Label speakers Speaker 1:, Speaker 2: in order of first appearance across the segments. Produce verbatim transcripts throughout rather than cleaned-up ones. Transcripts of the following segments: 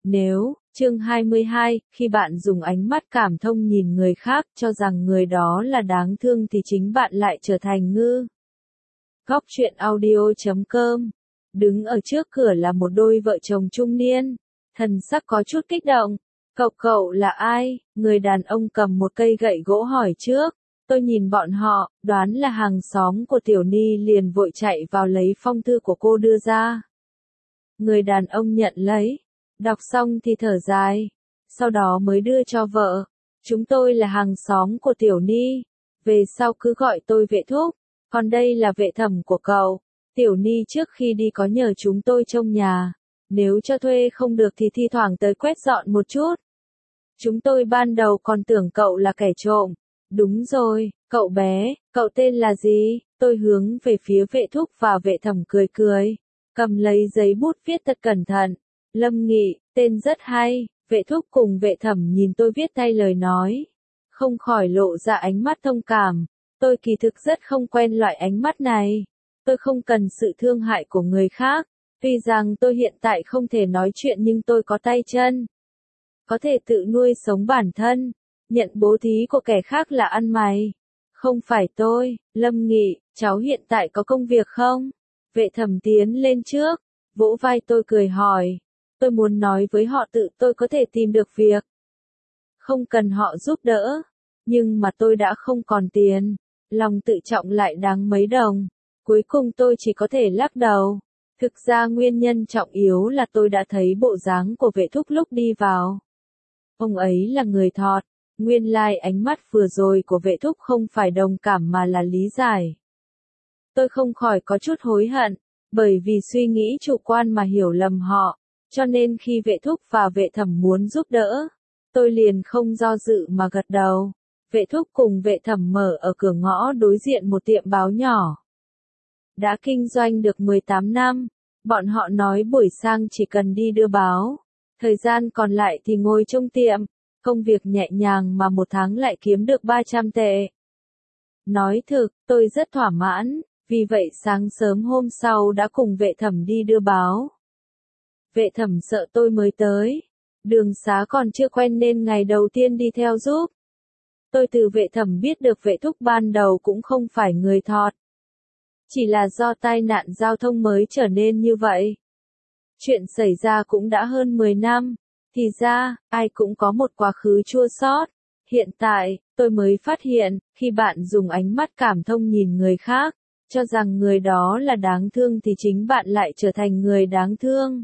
Speaker 1: Nếu, chương hai mươi hai, khi bạn dùng ánh mắt cảm thông nhìn người khác cho rằng người đó là đáng thương thì chính bạn lại trở thành ngư. Góc truyện audio chấm com. Đứng ở trước cửa là một đôi vợ chồng trung niên. Thần sắc có chút kích động. Cậu cậu là ai? Người đàn ông cầm một cây gậy gỗ hỏi trước. Tôi nhìn bọn họ, đoán là hàng xóm của Tiểu Ni liền vội chạy vào lấy phong thư của cô đưa ra. Người đàn ông nhận lấy. Đọc xong thì thở dài. Sau đó mới đưa cho vợ. Chúng tôi là hàng xóm của Tiểu Ni. Về sau cứ gọi tôi vệ thúc. Còn đây là vệ thẩm của cậu. Tiểu Ni trước khi đi có nhờ chúng tôi trông nhà. Nếu cho thuê không được thì thi thoảng tới quét dọn một chút. Chúng tôi ban đầu còn tưởng cậu là kẻ trộm. Đúng rồi, cậu bé, cậu tên là gì? Tôi hướng về phía vệ thúc và vệ thẩm cười cười. Cầm lấy giấy bút viết thật cẩn thận. Lâm Nghị, tên rất hay. Vệ thúc cùng vệ thẩm nhìn tôi viết thay lời nói. Không khỏi lộ ra ánh mắt thông cảm. Tôi kỳ thực rất không quen loại ánh mắt này. Tôi không cần sự thương hại của người khác. Tuy rằng tôi hiện tại không thể nói chuyện nhưng tôi có tay chân. Có thể tự nuôi sống bản thân. Nhận bố thí của kẻ khác là ăn mày. Không phải tôi, Lâm Nghị, cháu hiện tại có công việc không? Vệ thẩm tiến lên trước, vỗ vai tôi cười hỏi. Tôi muốn nói với họ tự tôi có thể tìm được việc. Không cần họ giúp đỡ. Nhưng mà tôi đã không còn tiền. Lòng tự trọng lại đáng mấy đồng. Cuối cùng tôi chỉ có thể lắc đầu. Thực ra nguyên nhân trọng yếu là tôi đã thấy bộ dáng của vệ thúc lúc đi vào. Ông ấy là người thọt. Nguyên lai like ánh mắt vừa rồi của vệ thúc không phải đồng cảm mà là lý giải. Tôi không khỏi có chút hối hận. Bởi vì suy nghĩ chủ quan mà hiểu lầm họ. Cho nên khi vệ thúc và vệ thẩm muốn giúp đỡ. Tôi liền không do dự mà gật đầu. Vệ thúc cùng vệ thẩm mở ở cửa ngõ đối diện một tiệm báo nhỏ. Đã kinh doanh được mười tám năm. Bọn họ nói buổi sang chỉ cần đi đưa báo. Thời gian còn lại thì ngồi trong tiệm. Công việc nhẹ nhàng mà một tháng lại kiếm được ba trăm tệ. Nói thực, tôi rất thỏa mãn. Vì vậy sáng sớm hôm sau đã cùng vệ thẩm đi đưa báo. Vệ thẩm sợ tôi mới tới. Đường xá còn chưa quen nên ngày đầu tiên đi theo giúp. Tôi từ vệ thẩm biết được vệ thúc ban đầu cũng không phải người thọt. Chỉ là do tai nạn giao thông mới trở nên như vậy. Chuyện xảy ra cũng đã hơn mười năm. Thì ra, ai cũng có một quá khứ chua xót. Hiện tại, tôi mới phát hiện, khi bạn dùng ánh mắt cảm thông nhìn người khác, cho rằng người đó là đáng thương thì chính bạn lại trở thành người đáng thương.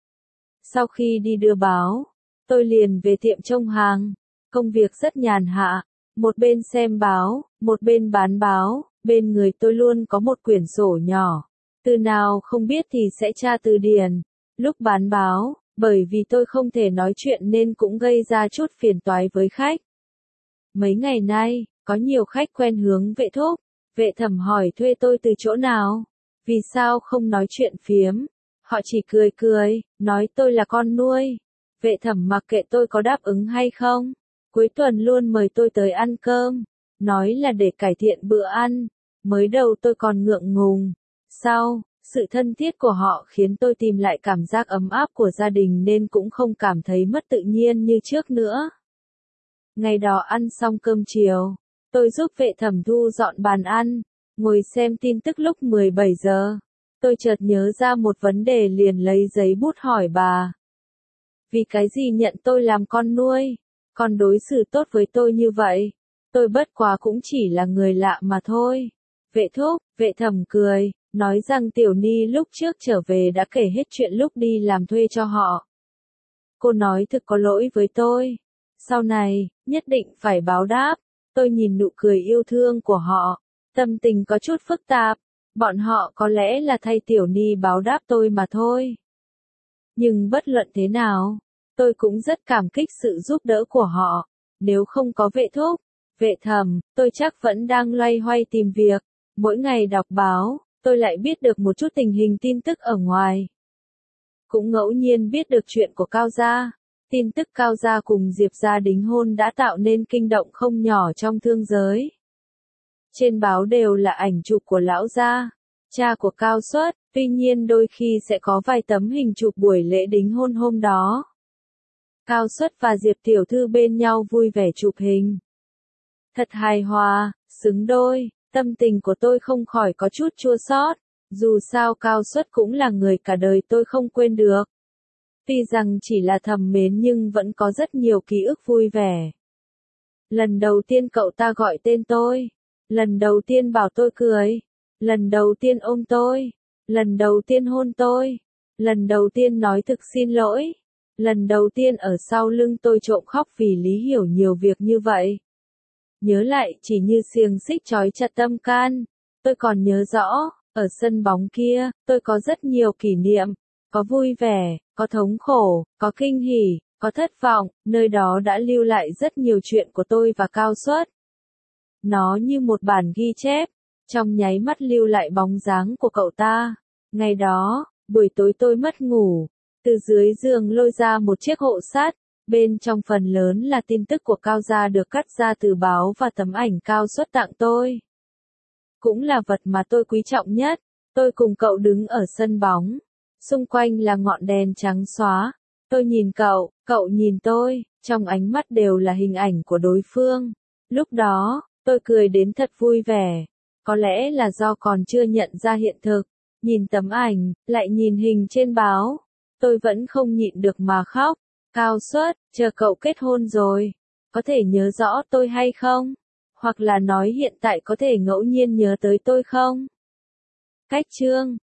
Speaker 1: Sau khi đi đưa báo, tôi liền về tiệm trông hàng. Công việc rất nhàn hạ. Một bên xem báo, một bên bán báo, bên người tôi luôn có một quyển sổ nhỏ. Từ nào không biết thì sẽ tra từ điển. Lúc bán báo, bởi vì tôi không thể nói chuyện nên cũng gây ra chút phiền toái với khách. Mấy ngày nay, có nhiều khách quen hướng vệ thúc. Vệ thẩm hỏi thuê tôi từ chỗ nào? Vì sao không nói chuyện phiếm? Họ chỉ cười cười, nói tôi là con nuôi. Vệ thẩm mặc kệ tôi có đáp ứng hay không. Cuối tuần luôn mời tôi tới ăn cơm. Nói là để cải thiện bữa ăn. Mới đầu tôi còn ngượng ngùng. Sau, sự thân thiết của họ khiến tôi tìm lại cảm giác ấm áp của gia đình nên cũng không cảm thấy mất tự nhiên như trước nữa. Ngày đó ăn xong cơm chiều, tôi giúp vệ thẩm thu dọn bàn ăn, ngồi xem tin tức lúc mười bảy giờ. Tôi chợt nhớ ra một vấn đề liền lấy giấy bút hỏi bà. Vì cái gì nhận tôi làm con nuôi, còn đối xử tốt với tôi như vậy? Tôi bất quá cũng chỉ là người lạ mà thôi. Vệ thúc, vệ thẩm cười, nói rằng Tiểu Ni lúc trước trở về đã kể hết chuyện lúc đi làm thuê cho họ. Cô nói thực có lỗi với tôi. Sau này, nhất định phải báo đáp. Tôi nhìn nụ cười yêu thương của họ. Tâm tình có chút phức tạp. Bọn họ có lẽ là thay Tiểu Ni báo đáp tôi mà thôi. Nhưng bất luận thế nào, tôi cũng rất cảm kích sự giúp đỡ của họ. Nếu không có vệ thúc, vệ thẩm, tôi chắc vẫn đang loay hoay tìm việc. Mỗi ngày đọc báo, tôi lại biết được một chút tình hình tin tức ở ngoài. Cũng ngẫu nhiên biết được chuyện của Cao Gia. Tin tức Cao Gia cùng Diệp Gia đính hôn đã tạo nên kinh động không nhỏ trong thương giới. Trên báo đều là ảnh chụp của lão gia, cha của Cao Xuất, tuy nhiên đôi khi sẽ có vài tấm hình chụp buổi lễ đính hôn hôm đó. Cao Suất và Diệp tiểu thư bên nhau vui vẻ chụp hình. Thật hài hòa, xứng đôi, tâm tình của tôi không khỏi có chút chua xót. Dù sao Cao Suất cũng là người cả đời tôi không quên được. Tuy rằng chỉ là thầm mến nhưng vẫn có rất nhiều ký ức vui vẻ. Lần đầu tiên cậu ta gọi tên tôi. Lần đầu tiên bảo tôi cười. Lần đầu tiên ôm tôi. Lần đầu tiên hôn tôi. Lần đầu tiên nói thực xin lỗi. Lần đầu tiên ở sau lưng tôi trộm khóc vì Lý Hiểu nhiều việc như vậy. Nhớ lại chỉ như xiềng xích trói chặt tâm can. Tôi còn nhớ rõ, ở sân bóng kia, tôi có rất nhiều kỷ niệm. Có vui vẻ, có thống khổ, có kinh hỉ, có thất vọng, nơi đó đã lưu lại rất nhiều chuyện của tôi và Cao Suất. Nó như một bản ghi chép, trong nháy mắt lưu lại bóng dáng của cậu ta. Ngày đó, buổi tối tôi mất ngủ, từ dưới giường lôi ra một chiếc hộ sắt, bên trong phần lớn là tin tức của Cao gia được cắt ra từ báo và tấm ảnh Cao Suất tặng tôi. Cũng là vật mà tôi quý trọng nhất. Tôi cùng cậu đứng ở sân bóng. Xung quanh là ngọn đèn trắng xóa. Tôi nhìn cậu, cậu nhìn tôi, trong ánh mắt đều là hình ảnh của đối phương. Lúc đó, tôi cười đến thật vui vẻ. Có lẽ là do còn chưa nhận ra hiện thực. Nhìn tấm ảnh, lại nhìn hình trên báo. Tôi vẫn không nhịn được mà khóc. Cao Suất, chờ cậu kết hôn rồi. Có thể nhớ rõ tôi hay không? Hoặc là nói hiện tại có thể ngẫu nhiên nhớ tới tôi không? Cách chương